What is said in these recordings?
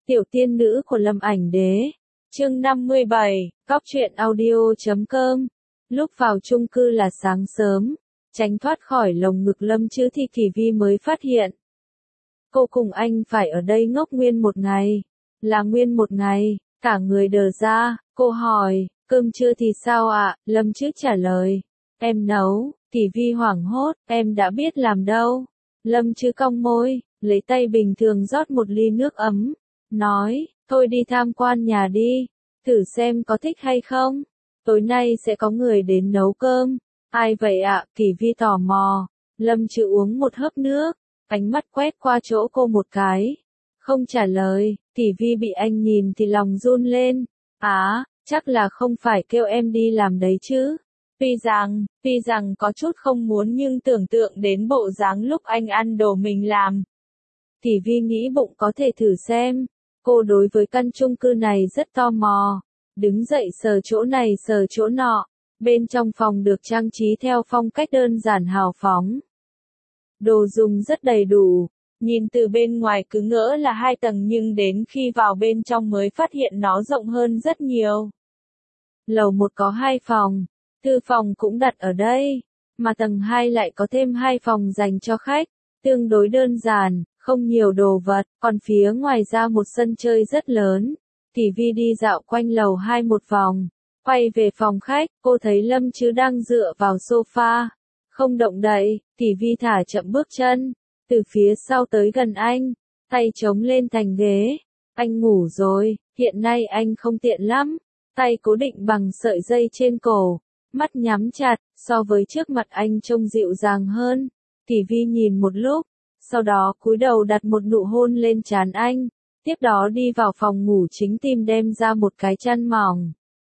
Tiểu tiên nữ của Lâm Ảnh Đế. Chương 57, Cóc truyện audio.com. Lúc vào chung cư là sáng sớm, tránh thoát khỏi lồng ngực Lâm Chữ thì Kỳ Vi mới phát hiện. Cô cùng anh phải ở đây ngốc nguyên một ngày. Là nguyên một ngày, cả người đờ ra, cô hỏi, cơm trưa thì sao ạ? Lâm Chữ trả lời, em nấu. Kỳ Vi hoảng hốt, em đã biết làm đâu. Lâm Chữ cong môi, lấy tay bình thường rót một ly nước ấm, nói, thôi đi tham quan nhà đi, thử xem có thích hay không. Tối nay sẽ có người đến nấu cơm. Ai vậy ạ? Kỳ Vi tò mò. Lâm Chữ uống một hớp nước, ánh mắt quét qua chỗ cô một cái, không trả lời. Kỳ Vi bị anh nhìn thì lòng run lên. Chắc là không phải kêu em đi làm đấy chứ. Tuy rằng có chút không muốn nhưng tưởng tượng đến bộ dáng lúc anh ăn đồ mình làm. Kỳ Vi nghĩ bụng có thể thử xem. Cô đối với căn chung cư này rất tò mò. Đứng dậy sờ chỗ này sờ chỗ nọ. Bên trong phòng được trang trí theo phong cách đơn giản hào phóng. Đồ dùng rất đầy đủ. Nhìn từ bên ngoài cứ ngỡ là 2 tầng nhưng đến khi vào bên trong mới phát hiện nó rộng hơn rất nhiều. Lầu 1 có 2 phòng. Thư phòng cũng đặt ở đây. Mà tầng 2 lại có thêm 2 phòng dành cho khách. Tương đối đơn giản, không nhiều đồ vật, còn phía ngoài ra một sân chơi rất lớn. Kỳ Vi đi dạo quanh lầu 2 một vòng, quay về phòng khách, cô thấy Lâm Chữ đang dựa vào sofa, không động đậy. Kỳ Vi thả chậm bước chân, từ phía sau tới gần anh, tay chống lên thành ghế. Anh ngủ rồi, hiện nay anh không tiện lắm, tay cố định bằng sợi dây trên cổ, mắt nhắm chặt, so với trước mặt anh trông dịu dàng hơn. Kỳ Vi nhìn một lúc, sau đó cúi đầu đặt một nụ hôn lên trán anh, tiếp đó đi vào phòng ngủ chính tìm đem ra một cái chăn mỏng.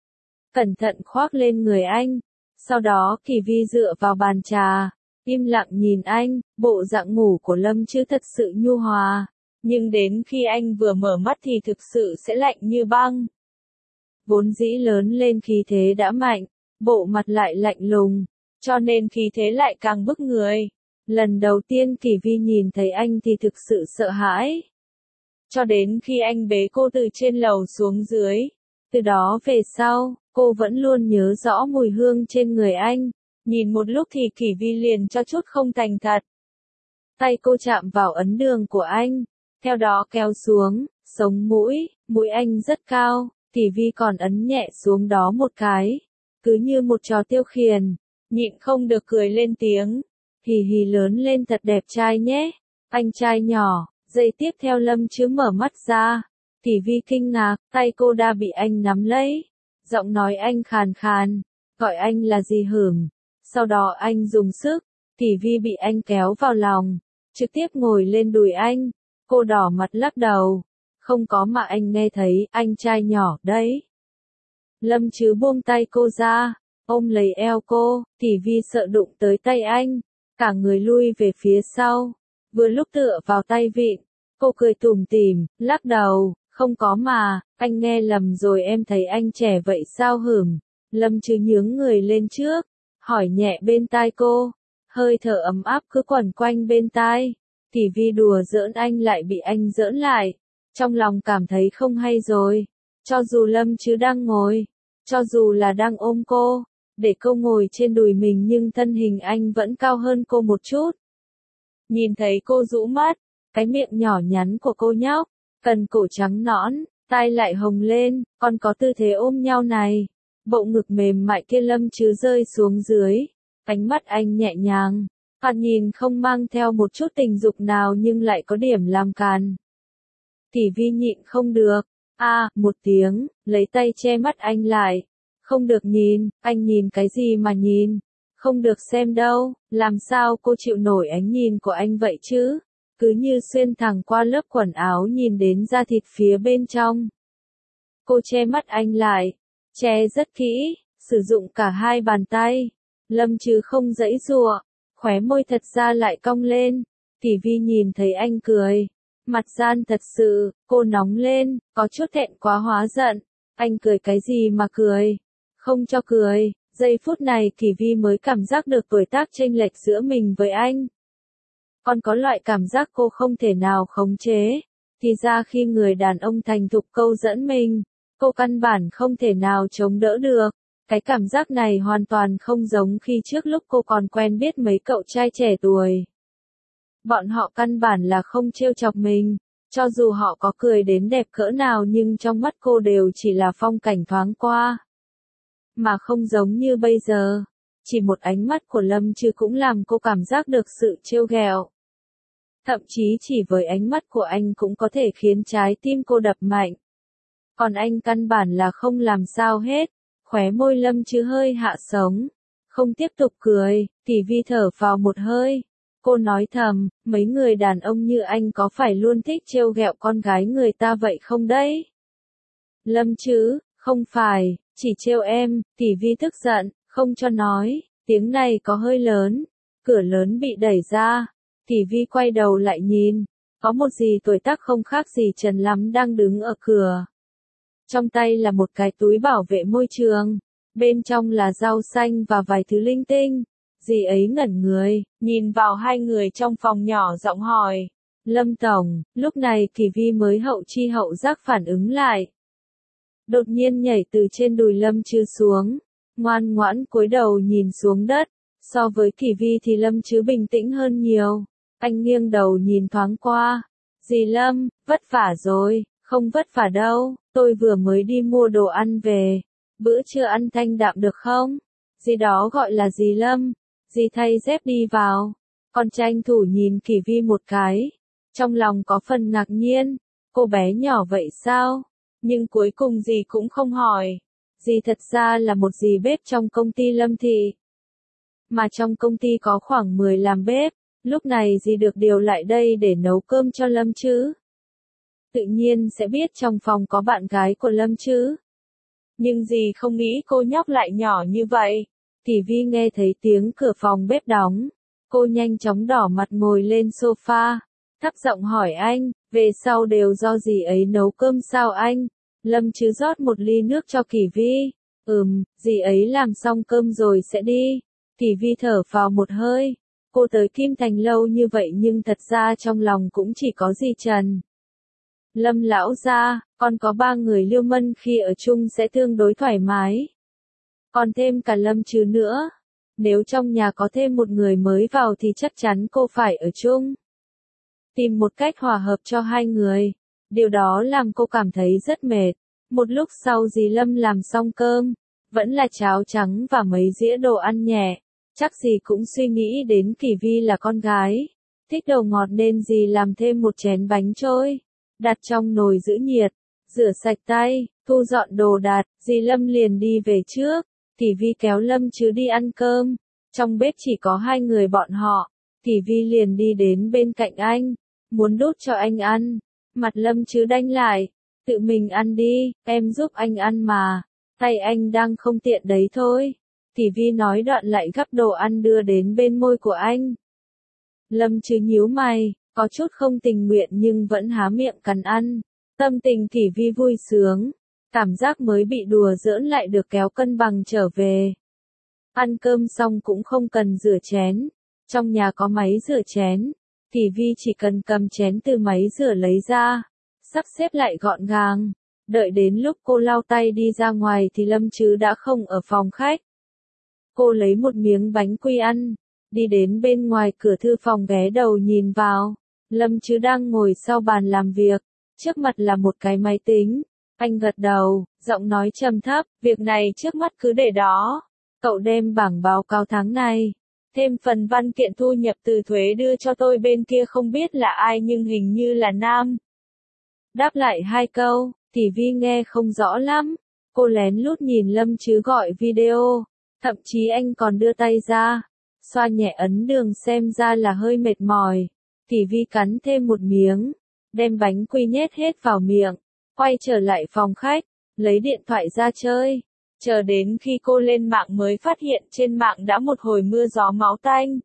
Cẩn thận khoác lên người anh, sau đó Kỳ Vi dựa vào bàn trà, im lặng nhìn anh. Bộ dạng ngủ của Lâm Chữ thật sự nhu hòa, nhưng đến khi anh vừa mở mắt thì thực sự sẽ lạnh như băng. Vốn dĩ lớn lên khí thế đã mạnh, bộ mặt lại lạnh lùng, cho nên khí thế lại càng bức người. Lần đầu tiên Kỳ Vi nhìn thấy anh thì thực sự sợ hãi. Cho đến khi anh bế cô từ trên lầu xuống dưới. Từ đó về sau, cô vẫn luôn nhớ rõ mùi hương trên người anh. Nhìn một lúc thì Kỳ Vi liền cho chút không thành thật. Tay cô chạm vào ấn đường của anh, theo đó kéo xuống, sống mũi anh rất cao, Kỳ Vi còn ấn nhẹ xuống đó một cái. Cứ như một trò tiêu khiển, nhịn không được cười lên tiếng. Hì hì lớn lên thật đẹp trai nhé, anh trai nhỏ. Giây tiếp theo Lâm Chữ mở mắt ra. Kỳ Vi kinh ngạc, tay cô đã bị anh nắm lấy. Giọng nói anh khàn khàn, gọi anh là gì hửm. Sau đó anh dùng sức, Kỳ Vi bị anh kéo vào lòng, trực tiếp ngồi lên đùi anh. Cô đỏ mặt lắc đầu, không có mà anh nghe thấy, anh trai nhỏ đấy. Lâm Chữ buông tay cô ra, ôm lấy eo cô. Kỳ Vi sợ đụng tới tay anh, cả người lui về phía sau. Vừa lúc tựa vào tay vịn, cô cười tủm tỉm, lắc đầu, không có mà, anh nghe lầm rồi, em thấy anh trẻ vậy sao hửm. Lâm Chữ nhướng người lên trước, hỏi nhẹ bên tai cô, hơi thở ấm áp cứ quẩn quanh bên tai. Kỳ Vi đùa giỡn anh lại bị anh giỡn lại, trong lòng cảm thấy không hay rồi. Cho dù Lâm Chữ đang ngồi, cho dù là đang ôm cô, để cô ngồi trên đùi mình nhưng thân hình anh vẫn cao hơn cô một chút. Nhìn thấy cô rũ mắt, cái miệng nhỏ nhắn của cô nhóc, cần cổ trắng nõn, tai lại hồng lên, còn có tư thế ôm nhau này. Bộ ngực mềm mại kia Lâm Chữ rơi xuống dưới, ánh mắt anh nhẹ nhàng, thoạt nhìn không mang theo một chút tình dục nào nhưng lại có điểm làm càn. Kỳ Vi nhịn không được, một tiếng, lấy tay che mắt anh lại. Không được nhìn, anh nhìn cái gì mà nhìn, không được xem đâu. Làm sao cô chịu nổi ánh nhìn của anh vậy chứ, cứ như xuyên thẳng qua lớp quần áo nhìn đến da thịt phía bên trong. Cô che mắt anh lại, che rất kỹ, sử dụng cả 2 bàn tay. Lâm Chữ không giãy giụa, khóe môi thật ra lại cong lên. Kỳ Vi nhìn thấy anh cười, mặt gian thật sự, cô nóng lên, có chút thẹn quá hóa giận. Anh cười cái gì mà cười, không cho cười. Giây phút này Kỳ Vi mới cảm giác được tuổi tác chênh lệch giữa mình với anh. Còn có loại cảm giác cô không thể nào khống chế. Thì ra khi người đàn ông thành thục câu dẫn mình, cô căn bản không thể nào chống đỡ được. Cái cảm giác này hoàn toàn không giống khi trước lúc cô còn quen biết mấy cậu trai trẻ tuổi. Bọn họ căn bản là không trêu chọc mình, cho dù họ có cười đến đẹp cỡ nào nhưng trong mắt cô đều chỉ là phong cảnh thoáng qua. Mà không giống như bây giờ, chỉ một ánh mắt của Lâm Trư cũng làm cô cảm giác được sự trêu ghẹo. Thậm chí chỉ với ánh mắt của anh cũng có thể khiến trái tim cô đập mạnh. Còn anh căn bản là không làm sao hết, khóe môi Lâm Trư hơi hạ sống. Không tiếp tục cười, Tỷ Vi thở vào một hơi. Cô nói thầm, mấy người đàn ông như anh có phải luôn thích trêu ghẹo con gái người ta vậy không đấy? Lâm Trư, không phải, chỉ trêu em, Tỷ Vi tức giận, không cho nói, tiếng này có hơi lớn. Cửa lớn bị đẩy ra, Tỷ Vi quay đầu lại nhìn, có một dì tuổi tác không khác gì Trần lắm đang đứng ở cửa. Trong tay là một cái túi bảo vệ môi trường, bên trong là rau xanh và vài thứ linh tinh. Dì ấy ngẩn người, nhìn vào hai người trong phòng nhỏ giọng hỏi. Lâm Tổng, lúc này Kỳ Vi mới hậu chi hậu giác phản ứng lại. Đột nhiên nhảy từ trên đùi Lâm Trư xuống, ngoan ngoãn cúi đầu nhìn xuống đất. So với Kỳ Vi thì Lâm Trư bình tĩnh hơn nhiều. Anh nghiêng đầu nhìn thoáng qua. Dì Lâm, vất vả rồi, không vất vả đâu, tôi vừa mới đi mua đồ ăn về. Bữa trưa ăn thanh đạm được không? Dì đó gọi là dì Lâm. Dì thay dép đi vào, còn tranh thủ nhìn Kỳ Vi một cái. Trong lòng có phần ngạc nhiên, cô bé nhỏ vậy sao? Nhưng cuối cùng dì cũng không hỏi. Dì thật ra là một dì bếp trong công ty Lâm Thị. Mà trong công ty có khoảng 10 làm bếp, lúc này dì được điều lại đây để nấu cơm cho Lâm Trư. Tự nhiên sẽ biết trong phòng có bạn gái của Lâm Trư. Nhưng dì không nghĩ cô nhóc lại nhỏ như vậy. Tỷ Vi nghe thấy tiếng cửa phòng bếp đóng. Cô nhanh chóng đỏ mặt ngồi lên sofa. Thấp giọng hỏi anh, về sau đều do dì ấy nấu cơm sao anh? Lâm Trư rót một ly nước cho Kỳ Vi. Dì ấy làm xong cơm rồi sẽ đi. Kỳ Vi thở vào một hơi. Cô tới Kim Thành lâu như vậy nhưng thật ra trong lòng cũng chỉ có dì Trần. Lâm lão gia, còn có 3 người Liêu Mân khi ở chung sẽ tương đối thoải mái. Còn thêm cả Lâm Trư nữa. Nếu trong nhà có thêm một người mới vào thì chắc chắn cô phải ở chung. Tìm một cách hòa hợp cho hai người. Điều đó làm cô cảm thấy rất mệt. Một lúc sau dì Lâm làm xong cơm. Vẫn là cháo trắng và mấy dĩa đồ ăn nhẹ. Chắc dì cũng suy nghĩ đến Kỳ Vi là con gái. Thích đồ ngọt nên dì làm thêm một chén bánh trôi. Đặt trong nồi giữ nhiệt. Rửa sạch tay, thu dọn đồ đạc, dì Lâm liền đi về trước. Tỷ Vi kéo Lâm Trư đi ăn cơm. Trong bếp chỉ có hai người bọn họ. Tỷ Vi liền đi đến bên cạnh anh. Muốn đút cho anh ăn. Mặt Lâm Trư đanh lại. Tự mình ăn đi, em giúp anh ăn mà. Tay anh đang không tiện đấy thôi. Tỷ Vi nói đoạn lại gắp đồ ăn đưa đến bên môi của anh. Lâm Trư nhíu mày, có chút không tình nguyện nhưng vẫn há miệng cắn ăn. Tâm tình Tỷ Vi vui sướng. Cảm giác mới bị đùa giỡn lại được kéo cân bằng trở về. Ăn cơm xong cũng không cần rửa chén. Trong nhà có máy rửa chén. Tỷ Vi chỉ cần cầm chén từ máy rửa lấy ra. Sắp xếp lại gọn gàng. Đợi đến lúc cô lau tay đi ra ngoài thì Lâm Trư đã không ở phòng khách. Cô lấy một miếng bánh quy ăn. Đi đến bên ngoài cửa thư phòng ghé đầu nhìn vào. Lâm Trư đang ngồi sau bàn làm việc. Trước mặt là một cái máy tính. Anh gật đầu, giọng nói trầm thấp, việc này trước mắt cứ để đó. Cậu đem bảng báo cáo tháng này. Thêm phần văn kiện thu nhập từ thuế đưa cho tôi bên kia không biết là ai nhưng hình như là nam. Đáp lại hai câu, Tỷ Vi nghe không rõ lắm. Cô lén lút nhìn Lâm Trư gọi video. Thậm chí anh còn đưa tay ra. Xoa nhẹ ấn đường xem ra là hơi mệt mỏi. Tỷ Vi cắn thêm một miếng. Đem bánh quy nhét hết vào miệng. Quay trở lại phòng khách. Lấy điện thoại ra chơi. Chờ đến khi cô lên mạng mới phát hiện trên mạng đã một hồi mưa gió máu tanh.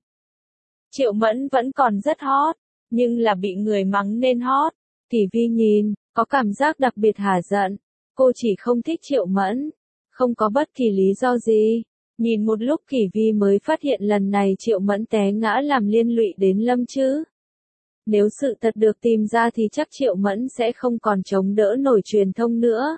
Triệu Mẫn vẫn còn rất hot. Nhưng là bị người mắng nên hot. Tỷ Vi nhìn, có cảm giác đặc biệt hả giận. Cô chỉ không thích Triệu Mẫn. Không có bất kỳ lý do gì. Nhìn một lúc Kỳ Vi mới phát hiện lần này Triệu Mẫn té ngã làm liên lụy đến Lâm Trư. Nếu sự thật được tìm ra thì chắc Triệu Mẫn sẽ không còn chống đỡ nổi truyền thông nữa.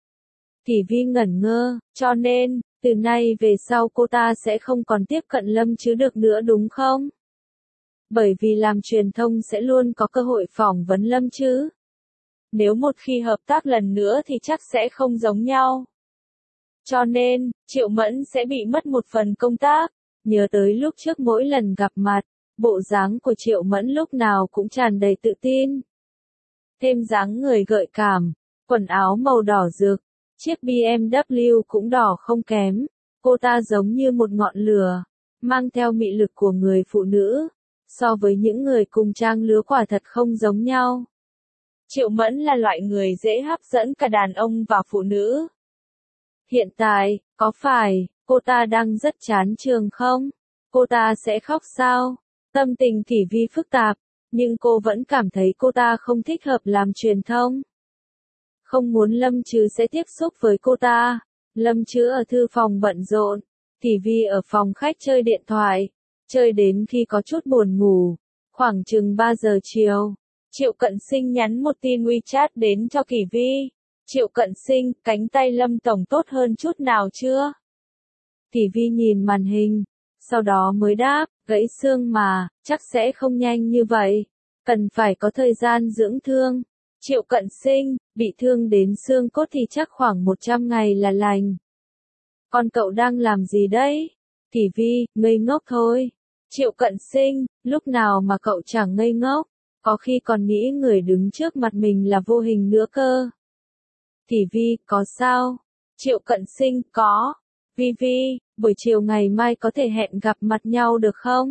Kỷ Vi ngẩn ngơ, cho nên, từ nay về sau cô ta sẽ không còn tiếp cận Lâm Chứ được nữa đúng không? Bởi vì làm truyền thông sẽ luôn có cơ hội phỏng vấn Lâm Chứ. Nếu một khi hợp tác lần nữa thì chắc sẽ không giống nhau. Cho nên, Triệu Mẫn sẽ bị mất một phần công tác. Nhớ tới lúc trước mỗi lần gặp mặt, bộ dáng của Triệu Mẫn lúc nào cũng tràn đầy tự tin. Thêm dáng người gợi cảm, quần áo màu đỏ rực, chiếc BMW cũng đỏ không kém. Cô ta giống như một ngọn lửa, mang theo mị lực của người phụ nữ. So với những người cùng trang lứa quả thật không giống nhau. Triệu Mẫn là loại người dễ hấp dẫn cả đàn ông và phụ nữ. Hiện tại, có phải, cô ta đang rất chán trường không? Cô ta sẽ khóc sao? Tâm tình Kỷ Vi phức tạp, nhưng cô vẫn cảm thấy cô ta không thích hợp làm truyền thông. Không muốn Lâm Chứ sẽ tiếp xúc với cô ta. Lâm Chứ ở thư phòng bận rộn, Kỷ Vi ở phòng khách chơi điện thoại, chơi đến khi có chút buồn ngủ. Khoảng chừng 3 giờ chiều, Triệu Cận Sinh nhắn một tin WeChat đến cho Kỷ Vi. Triệu Cận Sinh, cánh tay Lâm Tổng tốt hơn chút nào chưa? Kỷ Vi nhìn màn hình, sau đó mới đáp, gãy xương mà, chắc sẽ không nhanh như vậy. Cần phải có thời gian dưỡng thương. Triệu Cận Sinh, bị thương đến xương cốt thì chắc khoảng 100 ngày là lành. Con cậu đang làm gì đấy? Kỷ Vi, ngây ngốc thôi. Triệu Cận Sinh, lúc nào mà cậu chẳng ngây ngốc, có khi còn nghĩ người đứng trước mặt mình là vô hình nữa cơ. Kỷ Vi, có sao? Triệu Cận Sinh, có. Vi, buổi chiều ngày mai có thể hẹn gặp mặt nhau được không?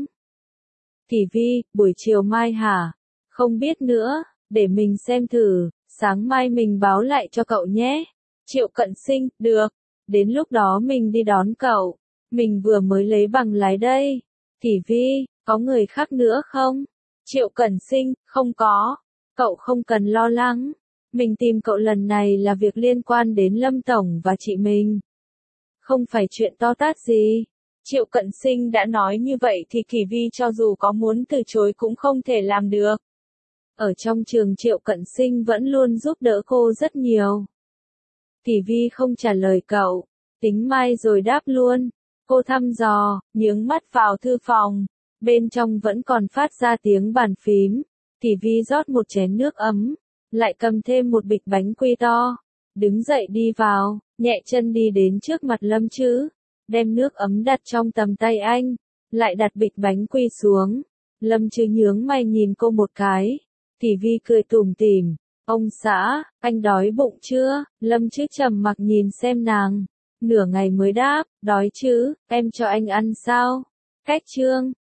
Kỷ Vi, buổi chiều mai hả? Không biết nữa, để mình xem thử, sáng mai mình báo lại cho cậu nhé. Triệu Cận Sinh, được. Đến lúc đó mình đi đón cậu. Mình vừa mới lấy bằng lái đây. Kỷ Vi, có người khác nữa không? Triệu Cận Sinh, không có. Cậu không cần lo lắng. Mình tìm cậu lần này là việc liên quan đến Lâm Tổng và chị mình. Không phải chuyện to tát gì. Triệu Cận Sinh đã nói như vậy thì Kỷ Vi cho dù có muốn từ chối cũng không thể làm được. Ở trong trường Triệu Cận Sinh vẫn luôn giúp đỡ cô rất nhiều. Kỷ Vi không trả lời cậu, tính mai rồi đáp luôn. Cô thăm dò, nhướng mắt vào thư phòng. Bên trong vẫn còn phát ra tiếng bàn phím. Kỷ Vi rót một chén nước ấm, lại cầm thêm một bịch bánh quy to. Đứng dậy đi vào, nhẹ chân đi đến trước mặt Lâm Chứ. Đem nước ấm đặt trong tầm tay anh, lại đặt bịch bánh quy xuống. Lâm Chứ nhướng mày nhìn cô một cái. Kỷ Vi cười tủm tỉm. Ông xã, anh đói bụng chưa? Lâm Chứ trầm mặc nhìn xem nàng. Nửa ngày mới đáp, đói chứ, em cho anh ăn sao? Cách chương